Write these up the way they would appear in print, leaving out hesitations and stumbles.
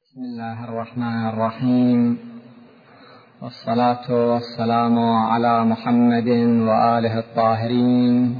بسم الله الرحمن الرحيم، والصلاة والسلام على محمد وآله الطاهرين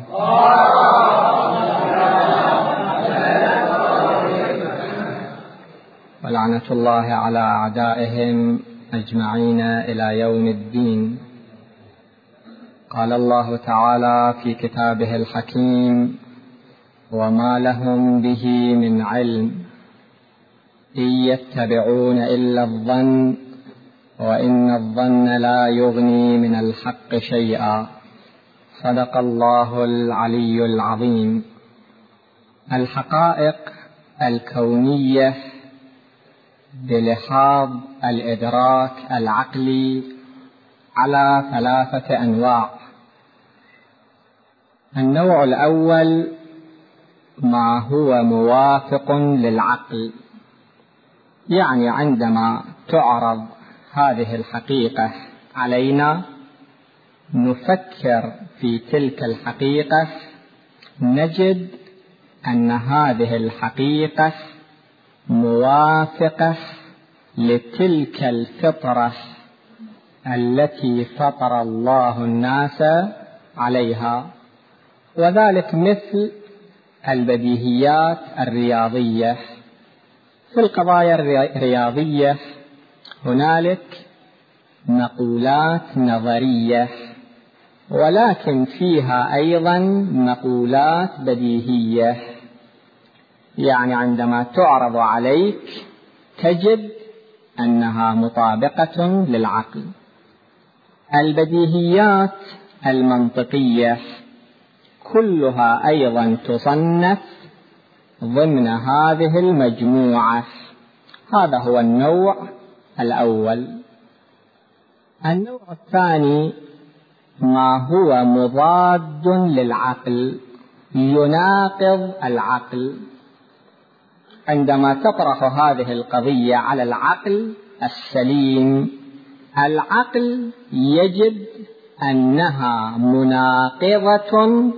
ولعنة الله على أعدائهم أجمعين إلى يوم الدين. قال الله تعالى في كتابه الحكيم: وما لهم به من علم إن يتبعون إلا الظن وإن الظن لا يغني من الحق شيئا. صدق الله العلي العظيم. الحقائق الكونية بلحاظ الإدراك العقلي على ثلاثة أنواع. النوع الأول ما هو موافق للعقل، يعني عندما تعرض هذه الحقيقة علينا نفكر في تلك الحقيقة، نجد أن هذه الحقيقة موافقة لتلك الفطرة التي فطر الله الناس عليها، وذلك مثل البديهيات الرياضية. في القضايا الرياضية هنالك مقولات نظرية، ولكن فيها أيضا مقولات بديهية، يعني عندما تعرض عليك تجد أنها مطابقة للعقل. البديهيات المنطقية كلها أيضا تصنف ضمن هذه المجموعة. هذا هو النوع الأول. النوع الثاني ما هو مضاد للعقل، يناقض العقل. عندما تطرح هذه القضية على العقل السليم، العقل يجد أنها مناقضة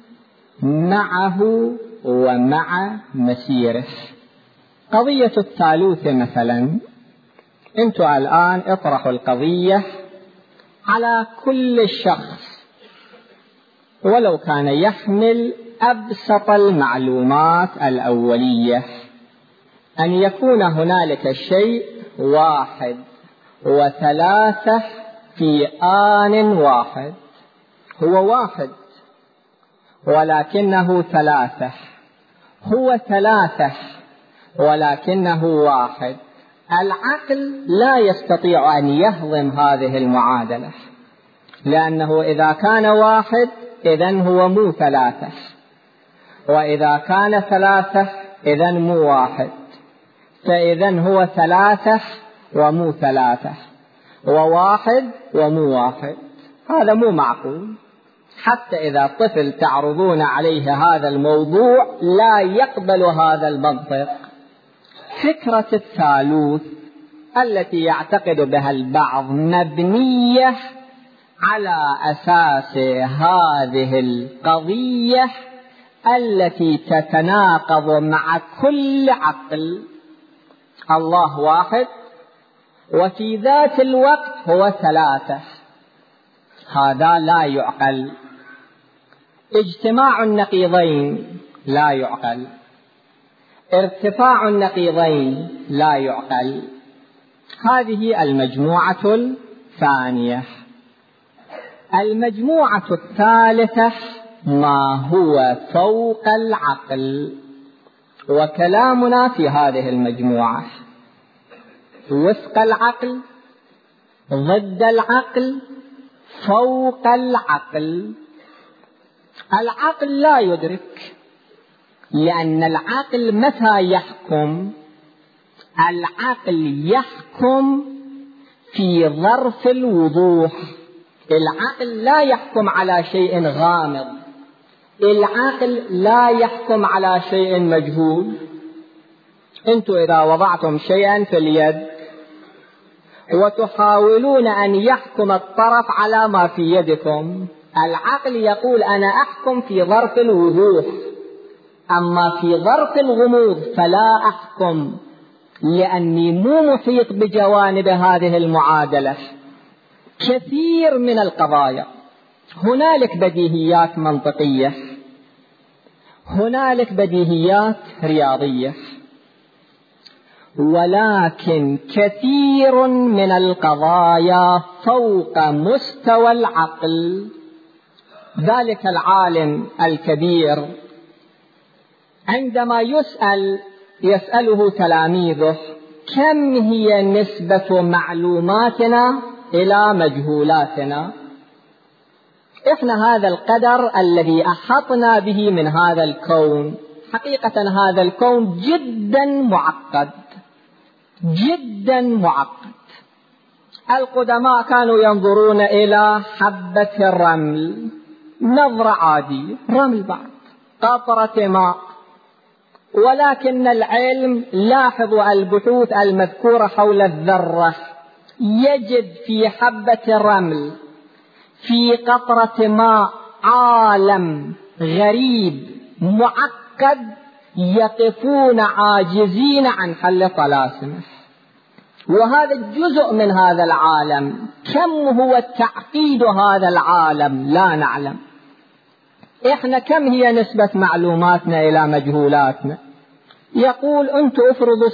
معه ومع مسيره. قضية الثالوث مثلا، انتم الآن اطرحوا القضية على كل شخص ولو كان يحمل أبسط المعلومات الأولية، أن يكون هنالك شيء واحد وثلاثة في آن واحد. هو واحد ولكنه ثلاثة، هو ثلاثة ولكنه واحد. العقل لا يستطيع أن يهضم هذه المعادلة، لأنه إذا كان واحد إذن هو مو ثلاثة، وإذا كان ثلاثة إذن مو واحد، فإذن هو ثلاثة ومو ثلاثة، وواحد ومو واحد. هذا مو معقول. حتى إذا الطفل تعرضون عليه هذا الموضوع لا يقبل هذا المنطق. فكرة الثالوث التي يعتقد بها البعض مبنية على أساس هذه القضية التي تتناقض مع كل عقل. الله واحد وفي ذات الوقت هو ثلاثة، هذا لا يعقل. اجتماع النقيضين لا يعقل، ارتفاع النقيضين لا يعقل. هذه المجموعة الثانية. المجموعة الثالثة ما هو فوق العقل، وكلامنا في هذه المجموعة وفق العقل، ضد العقل، فوق العقل. العقل لا يدرك، لأن العقل متى يحكم؟ العقل يحكم في ظرف الوضوح. العقل لا يحكم على شيء غامض، العقل لا يحكم على شيء مجهول. انتم إذا وضعتم شيئا في اليد وتحاولون أن يحكم الطرف على ما في يدكم، العقل يقول أنا أحكم في ظرف الوضوح، أما في ظرف الغموض فلا أحكم. لأني مو محيط بجوانب هذه المعادلة. كثير من القضايا هنالك بديهيات منطقية، هنالك بديهيات رياضية، ولكن كثير من القضايا فوق مستوى العقل. ذلك العالم الكبير عندما يسأله تلاميذه كم هي نسبة معلوماتنا إلى مجهولاتنا، إحنا هذا القدر الذي أحطنا به من هذا الكون، حقيقة هذا الكون جدا معقد جدا معقد. القدماء كانوا ينظرون إلى حبة الرمل نظرة عادية، رمل بعد قطرة ماء، ولكن العلم لاحظوا البحوث المذكورة حول الذرة يجد في حبة الرمل في قطرة ماء عالم غريب معقد يقفون عاجزين عن حل طلاسمه. وهذا جزء من هذا العالم. كم هو تعقيد هذا العالم لا نعلم. إحنا كم هي نسبة معلوماتنا إلى مجهولاتنا؟ يقول أنتم افرضوا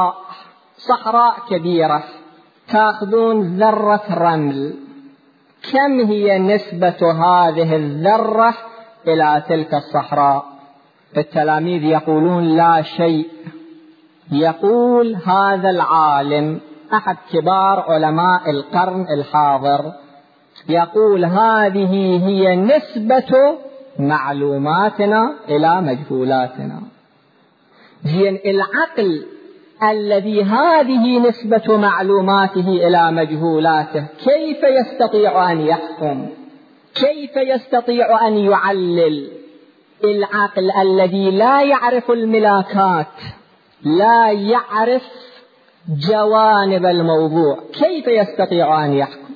صحراء كبيرة، تأخذون ذرة رمل، كم هي نسبة هذه الذرة إلى تلك الصحراء؟ التلاميذ يقولون لا شيء. يقول هذا العالم أحد كبار علماء القرن الحاضر، يقول هذه هي نسبة معلوماتنا إلى مجهولاتنا. زين، العقل الذي هذه نسبة معلوماته إلى مجهولاته كيف يستطيع أن يحكم؟ كيف يستطيع أن يعلل؟ العقل الذي لا يعرف الملاكات، لا يعرف جوانب الموضوع، كيف يستطيع أن يحكم؟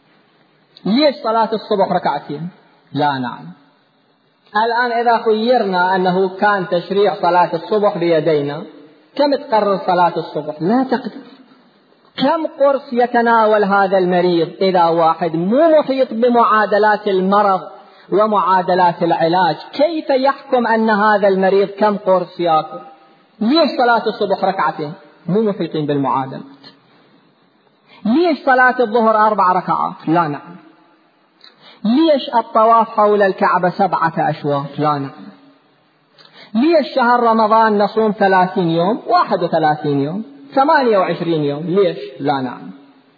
ليش صلاة الصبح ركعتين؟ لا نعلم. الآن إذا خيرنا أنه كان تشريع صلاة الصبح بيدينا، كم تقرر صلاة الصبح؟ لا تقدر. كم قرص يتناول هذا المريض؟ إذا واحد مو محيط بمعادلات المرض ومعادلات العلاج، كيف يحكم أن هذا المريض كم قرص يأكل؟ ليش صلاة الصبح ركعتين؟ مو محيطين بالمعادلات. ليش صلاة الظهر 4 ركعات؟ لا نعلم. ليش الطواف حول الكعبة 7 أشواط؟ لا نعلم. ليش شهر رمضان نصوم 30 يوم 31 يوم 28 يوم؟ ليش؟ لا نعلم.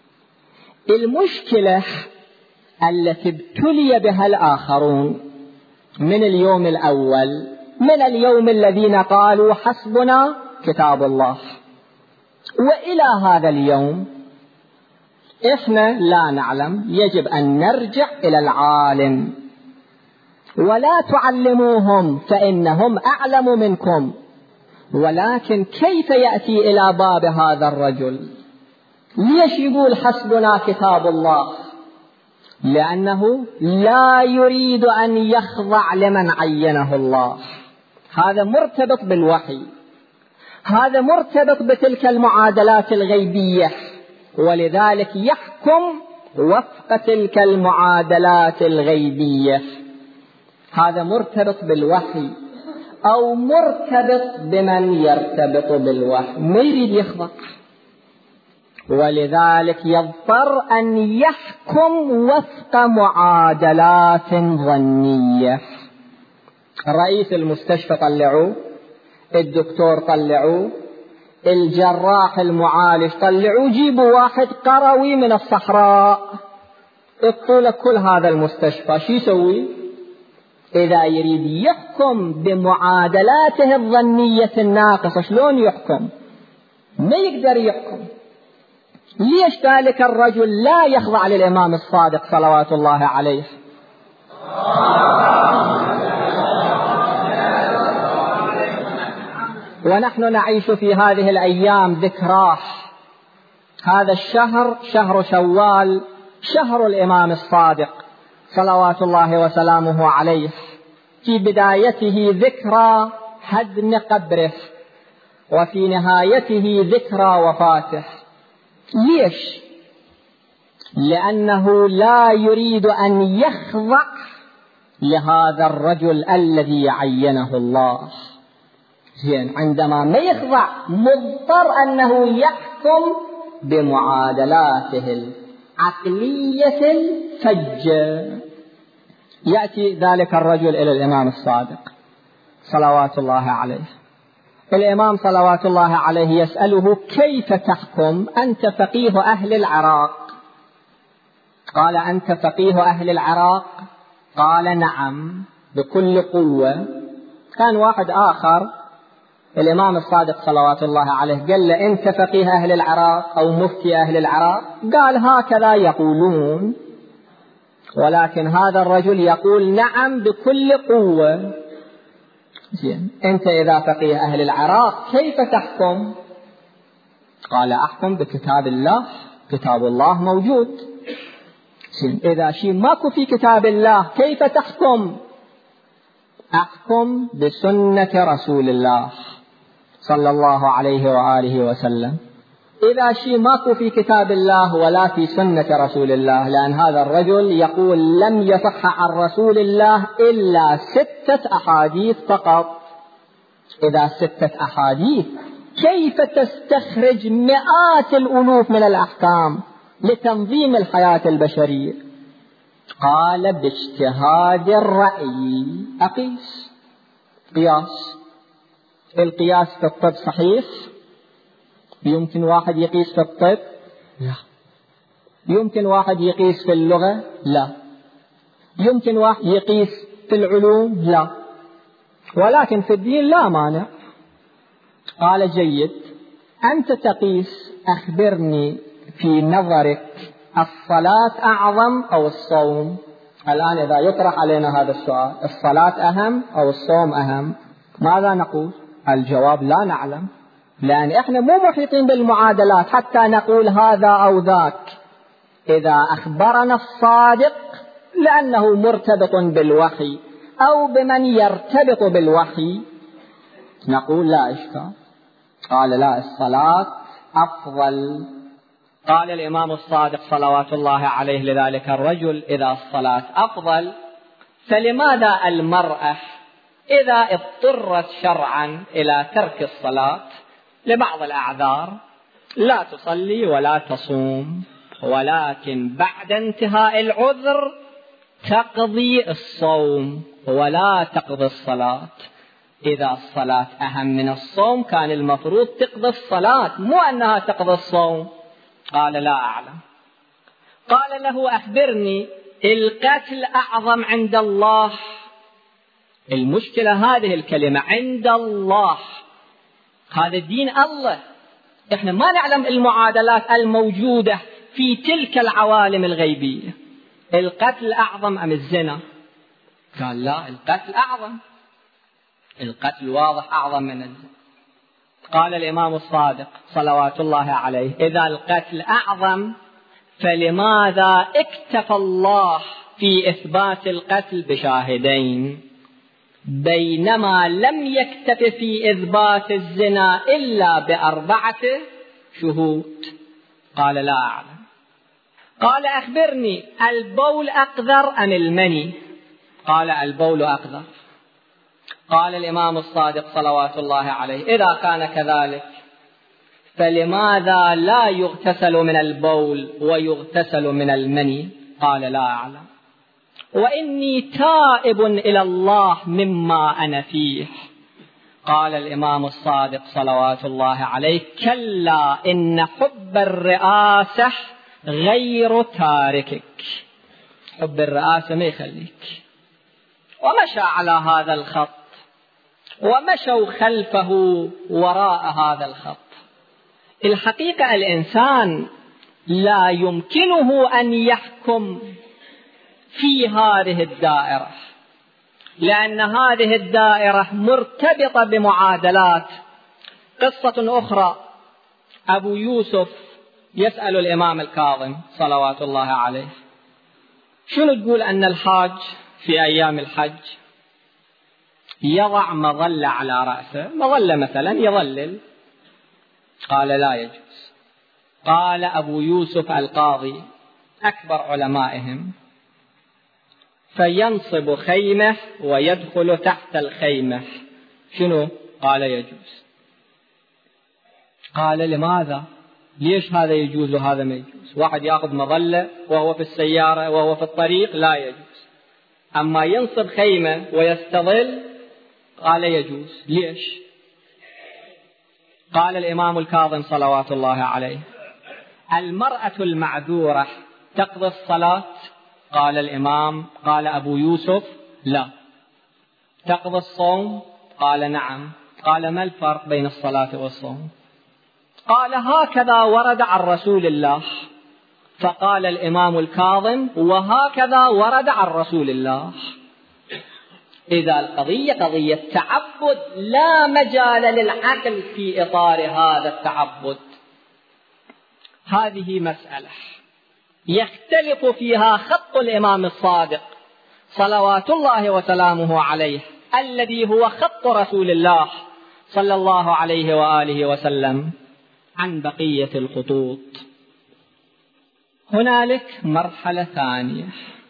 المشكلة التي ابتلي بها الآخرون من اليوم الأول، من اليوم الذين قالوا حسبنا كتاب الله، وإلى هذا اليوم إحنا لا نعلم. يجب أن نرجع إلى العالم، ولا تعلموهم فإنهم أعلم منكم. ولكن كيف يأتي إلى باب هذا الرجل؟ ليش يقول حسبنا كتاب الله؟ لأنه لا يريد أن يخضع لمن عينه الله. هذا مرتبط بالوحي، هذا مرتبط بتلك المعادلات الغيبية، ولذلك يحكم وفق تلك المعادلات الغيبية. هذا مرتبط بالوحي أو مرتبط بمن يرتبط بالوحي، ما يريد يخضع، ولذلك يضطر أن يحكم وفق معادلات ظنية. رئيس المستشفى طلعوه، الدكتور طلعوه، الجراح المعالج طلعوه، جيبوا واحد قروي من الصحراء اطلق كل هذا المستشفى، شو يسوي؟ إذا يريد يحكم بمعادلاته الظنية الناقصة، شلون يحكم؟ ما يقدر يحكم. ليش ذلك الرجل لا يخضع للإمام الصادق صلوات الله عليه؟ ونحن نعيش في هذه الأيام ذكراه. هذا الشهر شهر شوال، شهر الإمام الصادق صلوات الله وسلامه عليه. في بدايته ذكرى هدم قبره، وفي نهايته ذكرى وفاته. ليش؟ لأنه لا يريد أن يخضع لهذا الرجل الذي عينه الله. عندما ما يخضع مضطر أنه يحكم بمعادلاته العقلية الفجة. يأتي ذلك الرجل إلى الإمام الصادق صلوات الله عليه. الإمام صلوات الله عليه يسأله: كيف تحكم؟ أنت فقيه أهل العراق. قال: أنت فقيه أهل العراق؟ قال: نعم بكل قوة. كان واحد آخر الإمام الصادق صلوات الله عليه قال له: أنت فقيه أهل العراق أو مفتي أهل العراق؟ قال: هكذا يقولون، ولكن هذا الرجل يقول نعم بكل قوة. أنت إذا فقيه أهل العراق كيف تحكم؟ قال: أحكم بكتاب الله، كتاب الله موجود. إذا شيء ماكو في كتاب الله كيف تحكم؟ أحكم بسنة رسول الله صلى الله عليه وآله وسلم. إذا شيء ماكو في كتاب الله ولا في سنة رسول الله، لأن هذا الرجل يقول لم يصح عن رسول الله إلا 6 أحاديث فقط. إذا 6 أحاديث كيف تستخرج مئات الألوف من الأحكام لتنظيم الحياة البشرية؟ قال: باجتهاد الرأي أقيس. قياس. القياس في الطب صحيح؟ يمكن واحد يقيس في الطب؟ لا. يمكن واحد يقيس في اللغة؟ لا. يمكن واحد يقيس في العلوم؟ لا. ولكن في الدين لا مانع. قال: جيد، أنت تقيس، أخبرني في نظرك الصلاة أعظم أو الصوم؟ الآن إذا يطرح علينا هذا السؤال، الصلاة أهم أو الصوم أهم، ماذا نقول؟ الجواب: لا نعلم، لأن إحنا مو محيطين بالمعادلات حتى نقول هذا أو ذاك. إذا أخبرنا الصادق لأنه مرتبط بالوحي أو بمن يرتبط بالوحي نقول لا إشكال. قال: لا، الصلاة أفضل. قال الإمام الصادق صلوات الله عليه لذلك الرجل: إذا الصلاة أفضل فلماذا المرأة إذا اضطرت شرعا إلى ترك الصلاة لبعض الأعذار لا تصلي ولا تصوم، ولكن بعد انتهاء العذر تقضي الصوم ولا تقضي الصلاة؟ إذا الصلاة أهم من الصوم كان المفروض تقضي الصلاة، مو أنها تقضي الصوم. قال: لا أعلم. قال له: أخبرني، القتل أعظم عند الله. المشكلة هذه الكلمة عند الله، هذا دين الله، إحنا ما نعلم المعادلات الموجودة في تلك العوالم الغيبية. القتل أعظم أم الزنا؟ قال: لا، القتل أعظم، القتل واضح أعظم من الزنا. قال الإمام الصادق صلوات الله عليه: إذا القتل أعظم فلماذا اكتفى الله في إثبات القتل بشاهدين بينما لم يكتف في إثبات الزنا إلا ب4 شهود؟ قال: لا أعلم. قال: أخبرني، البول أقذر أم المني؟ قال: البول أقذر. قال الإمام الصادق صلوات الله عليه: إذا كان كذلك فلماذا لا يغتسل من البول ويغتسل من المني؟ قال: لا أعلم، وإني تائب إلى الله مما أنا فيه. قال الإمام الصادق صلوات الله عليه: كلا، إن حب الرئاسة غير تاركك. حب الرئاسة ما يخليك. ومشى على هذا الخط ومشوا خلفه وراء هذا الخط. الحقيقة الإنسان لا يمكنه أن يحكم في هذه الدائرة، لأن هذه الدائرة مرتبطة بمعادلات. قصة أخرى، أبو يوسف يسأل الإمام الكاظم صلوات الله عليه: شنو تقول أن الحاج في أيام الحج يضع مظلة على رأسه، مظلة مثلا يظلل قال لا يجوز. قال أبو يوسف القاضي أكبر علمائهم: فينصب خيمة ويدخل تحت الخيمة. شنو؟ قال يجوز. قال لماذا؟ ليش هذا يجوز وهذا ما يجوز؟ واحد يأخذ مظلة وهو في السيارة وهو في الطريق لا يجوز، أما ينصب خيمة ويستظل قال يجوز. ليش؟ قال الإمام الكاظم صلوات الله عليه: المرأة المعذورة تقضي الصلاة؟ قال أبو يوسف: لا. تقضي الصوم؟ قال نعم. قال: ما الفرق بين الصلاة والصوم؟ قال: هكذا ورد عن رسول الله. فقال الإمام الكاظم: وهكذا ورد عن رسول الله. إذا القضية قضية تعبد لا مجال للعقل في إطار هذا التعبد. هذه مسألة يختلف فيها خط الإمام الصادق صلوات الله وسلامه عليه، الذي هو خط رسول الله صلى الله عليه وآله وسلم، عن بقية الخطوط. هنالك مرحلة ثانية.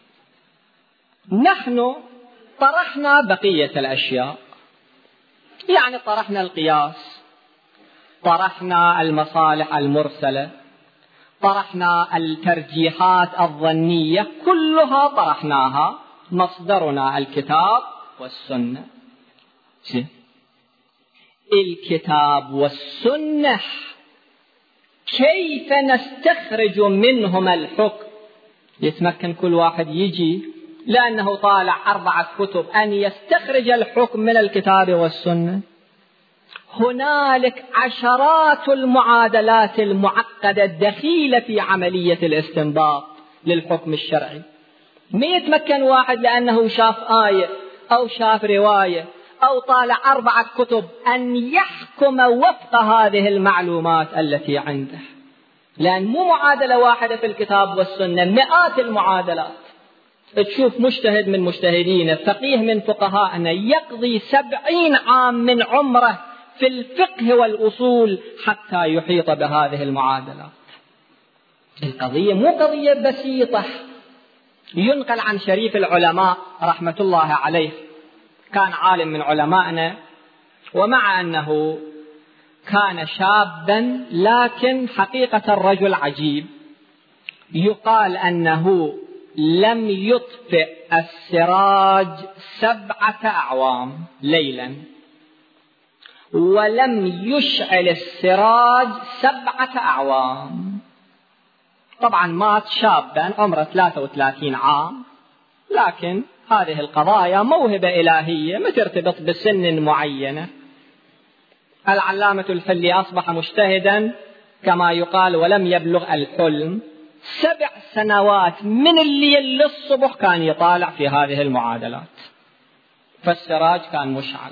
نحن طرحنا بقية الأشياء، يعني طرحنا القياس، طرحنا المصالح المرسلة، طرحنا الترجيحات الظنية، كلها طرحناها. مصدرنا الكتاب والسنة. الكتاب والسنة كيف نستخرج منهما الحكم؟ يتمكن كل واحد يجي لأنه طالع 4 كتب أن يستخرج الحكم من الكتاب والسنة؟ هنالك عشرات المعادلات المعقدة الدخيلة في عملية الاستنباط للحكم الشرعي. ما يتمكن واحد لأنه شاف آية أو شاف رواية أو طالع 4 كتب أن يحكم وفق هذه المعلومات التي عنده، لأن مو معادلة واحدة في الكتاب والسنة، مئات المعادلات. تشوف مجتهد من مجتهدين، فقيه من فقهاءنا يقضي 70 عام من عمره في الفقه والأصول حتى يحيط بهذه المعادلات. القضية مو قضية بسيطة. ينقل عن شريف العلماء رحمة الله عليه، كان عالم من علمائنا، ومع أنه كان شابا لكن حقيقة الرجل عجيب. يقال أنه لم يطفئ السراج 7 أعوام ليلا، ولم يشعل السراج 7 أعوام. طبعا مات شابا عمره 33 عام، لكن هذه القضايا موهبة إلهية ما ترتبط بسن معينة. العلامة الحلي أصبح مجتهدا كما يقال ولم يبلغ الحلم، 7 سنوات من الليل للصبح كان يطالع في هذه المعادلات، فالسراج كان مشعل.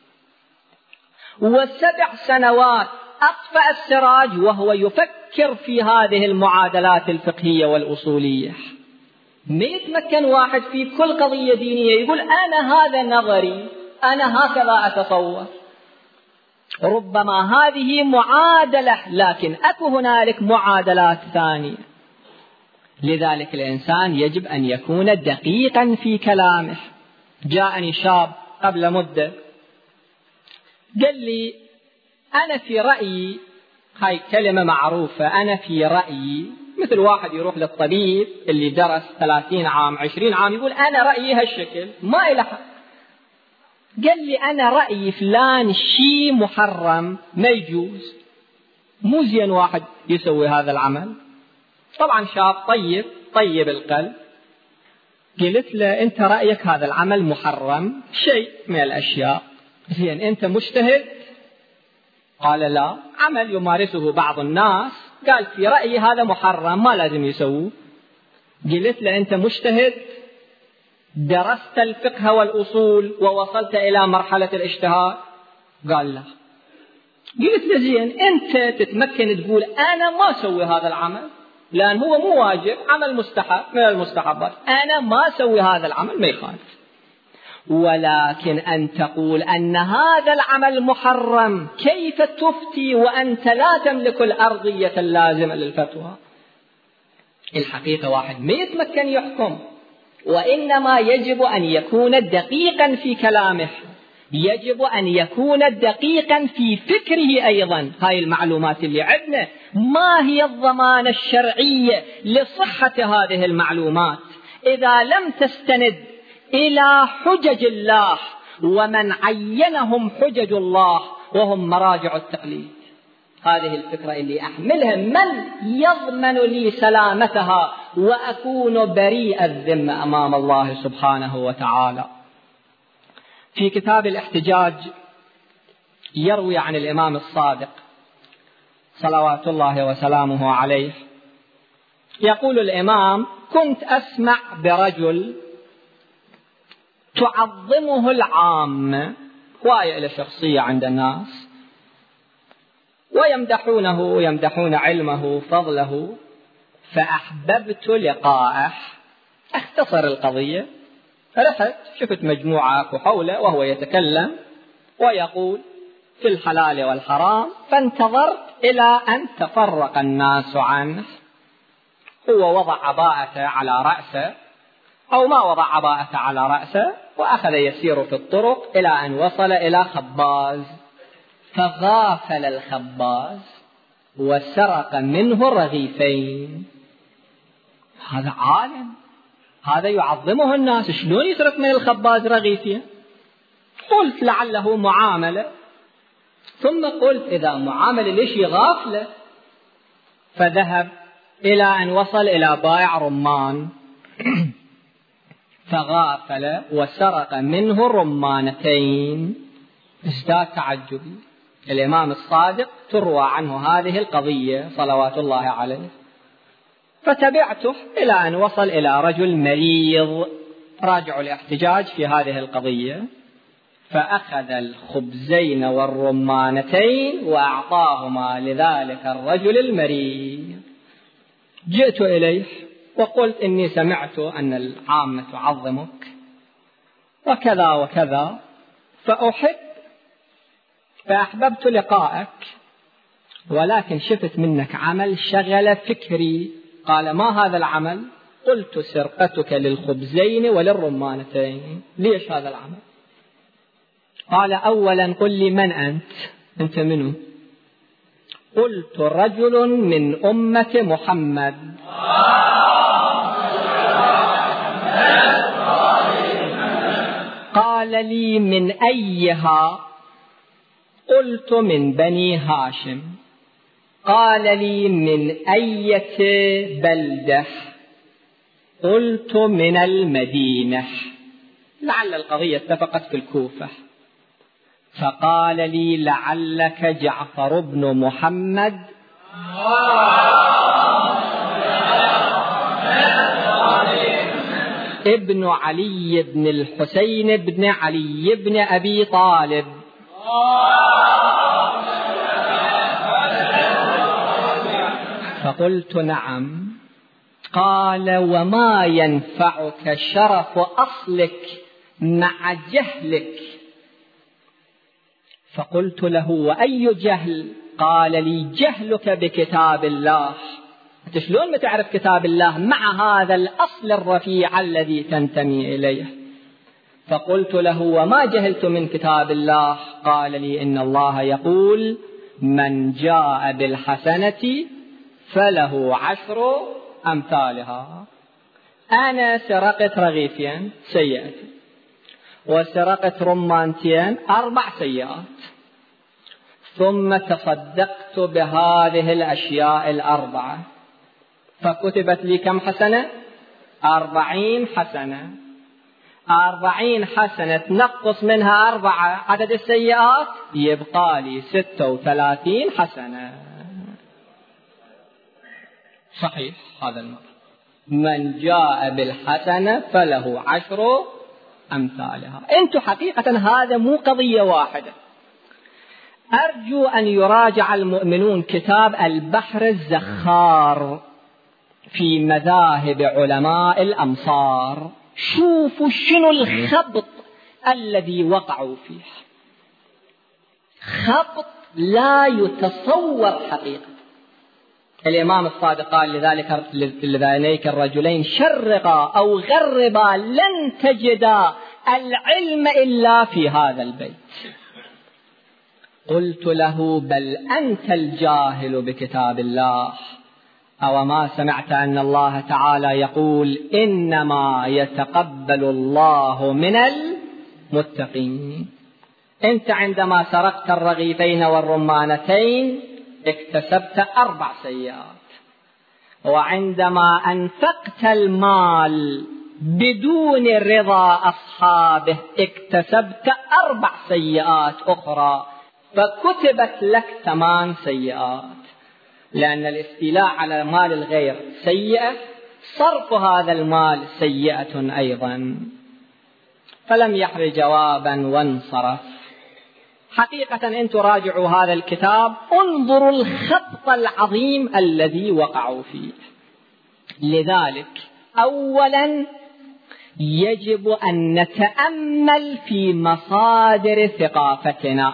و7 سنوات أطفأ السراج وهو يفكر في هذه المعادلات الفقهية والأصولية. ما يتمكن واحد في كل قضية دينية يقول أنا هذا نظري، أنا هكذا أتصور. ربما هذه معادلة، لكن أكو هنالك معادلات ثانية. لذلك الإنسان يجب أن يكون دقيقا في كلامه. جاءني شاب قبل مدة قال لي أنا في رأيي، هاي كلمة معروفة، أنا في رأيي، مثل واحد يروح للطبيب اللي درس 30 عام 20 عام يقول أنا رأيي هالشكل، ما إله حق. قال لي أنا رأيي فلان شيء محرم ما يجوز، مو زين واحد يسوي هذا العمل. طبعا شاب طيب القلب، قلت له أنت رأيك هذا العمل محرم شيء من الأشياء، زين أنت مجتهد؟ قال لا، عمل يمارسه بعض الناس، قال في رأيي هذا محرم ما لازم يسووه. قلت له أنت مجتهد؟ درست الفقه والأصول ووصلت إلى مرحلة الاجتهاد؟ قال لا. قلت له زين أنت تتمكن تقول أنا ما أسوي هذا العمل لأن هو مو واجب، عمل مستحب من المستحبات، أنا ما أسوي هذا العمل ما يخالف. ولكن أن تقول أن هذا العمل محرم، كيف تفتي وأنت لا تملك الأرضية اللازمة للفتوى؟ الحقيقة واحد ما يتمكن يحكم، وإنما يجب أن يكون دقيقا في كلامه، يجب أن يكون دقيقا في فكره أيضا. هاي المعلومات اللي عندنا، ما هي الضمانة الشرعية لصحة هذه المعلومات إذا لم تستند إلى حجج الله ومن عينهم حجج الله وهم مراجع التقليد؟ هذه الفكرة اللي أحملها، من يضمن لي سلامتها وأكون بريء الذمة أمام الله سبحانه وتعالى؟ في كتاب الاحتجاج يروي عن الإمام الصادق صلوات الله وسلامه عليه، يقول الإمام: كنت أسمع برجل تعظمه العامة، رواية إلى شخصية عند الناس، ويمدحونه ويمدحون علمه فضله، فأحببت لقاءه. اختصر القضية، رحت شفت مجموعة حوله وهو يتكلم ويقول في الحلال والحرام، فانتظرت إلى أن تفرق الناس عنه. هو وضع عباءته على رأسه أو ما وضع عباءته على رأسه، وأخذ يسير في الطرق إلى أن وصل إلى خباز، فغافل الخباز وسرق منه رغيفين. هذا عالم، هذا يعظمه الناس، شلون يسرق من الخباز رغيفين؟ قلت لعله معاملة، ثم قلت إذا معاملة ليش يغافله؟ فذهب إلى أن وصل إلى بائع رمان فغافل وسرق منه رمانتين. ازداد تعجبي. الإمام الصادق تروى عنه هذه القضية صلوات الله عليه، فتبعته إلى أن وصل إلى رجل مريض راجع الاحتجاج في هذه القضية، فأخذ الخبزين والرمانتين وأعطاهما لذلك الرجل المريض. جئت إليه وقلت: إني سمعت أن العامة تعظمك وكذا وكذا، فأحببت لقائك، ولكن شفت منك عمل شغل فكري. قال: ما هذا العمل؟ قلت: سرقتك للخبزين وللرمانتين. ليش هذا العمل؟ قال: أولا قل لي من أنت منو؟ قلت: رجل من أمة محمد. قال لي: من أيها؟ قلت: من بني هاشم. قال لي: من أية بلدة؟ قلت: من المدينة. لعل القضية اتفقت في الكوفة. فقال لي: لعلك جعفر بن محمد ابن علي بن الحسين بن علي بن أبي طالب. فقلت: نعم. قال: وما ينفعك شرف أصلك مع جهلك؟ فقلت له: وأي جهل؟ قال لي: جهلك بكتاب الله. أنت شلون ما تعرف كتاب الله مع هذا الأصل الرفيع الذي تنتمي إليه؟ فقلت له: وما جهلت من كتاب الله؟ قال لي: إن الله يقول: من جاء بالحسنة فله 10 أمثالها. أنا سرقت رغيفين سيئتي، وسرقت رمانتين 4 سيئات، ثم تصدقت بهذه الأشياء 4، فكتبت لي كم حسنة؟ 40 حسنة. 40 حسنة نقص منها 4 عدد السيئات، يبقى لي 36 حسنة. صحيح هذا المرة. من جاء بالحسنة فله 10 أمثالها. أنتم حقيقة هذا مو قضية واحدة. أرجو أن يراجع المؤمنون كتاب البحر الزخار في مذاهب علماء الأمصار. شوفوا شنو الخبط الذي وقعوا فيه. خبط لا يتصور حقيقة. الإمام الصادق قال لذلك لذلك الرجلين شرقا أو غربا لن تجدا العلم إلا في هذا البيت. قلت له بل أنت الجاهل بكتاب الله، أو ما سمعت أن الله تعالى يقول إنما يتقبل الله من المتقين. أنت عندما سرقت الرغيفين والرمانتين اكتسبت 4 سيئات، وعندما أنفقت المال بدون رضا أصحابه اكتسبت 4 سيئات أخرى، فكتبت لك 8 سيئات، لأن الاستيلاء على مال الغير سيئة، صرف هذا المال سيئة أيضا. فلم يحر جوابا وانصرف. حقيقة إن تراجعوا هذا الكتاب انظروا الخطأ العظيم الذي وقعوا فيه. لذلك أولا يجب أن نتأمل في مصادر ثقافتنا،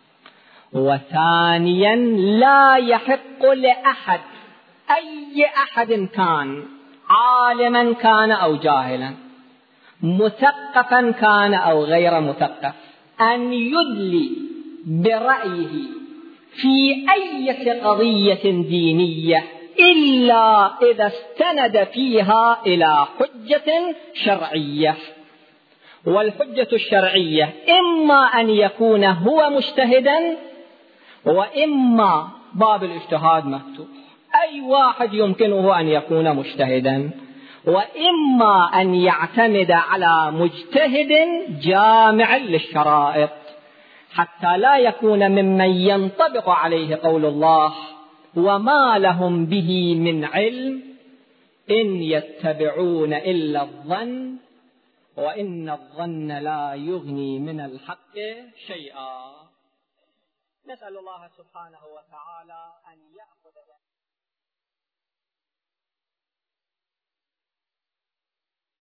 وثانيا لا يحق لأحد أي أحد كان، عالما كان أو جاهلا، مثقفا كان أو غير مثقف، أن يدلي برأيه في أي قضية دينية إلا إذا استند فيها إلى حجة شرعية. والحجة الشرعية إما أن يكون هو مجتهدا، وإما باب الاجتهاد مفتوح، أي واحد يمكنه أن يكون مجتهدا، وإما أن يعتمد على مجتهد جامع للشرائط، حتى لا يكون ممن ينطبق عليه قول الله وما لهم به من علم إن يتبعون إلا الظن وإن الظن لا يغني من الحق شيئا. نسأل الله سبحانه وتعالى أن يأخذ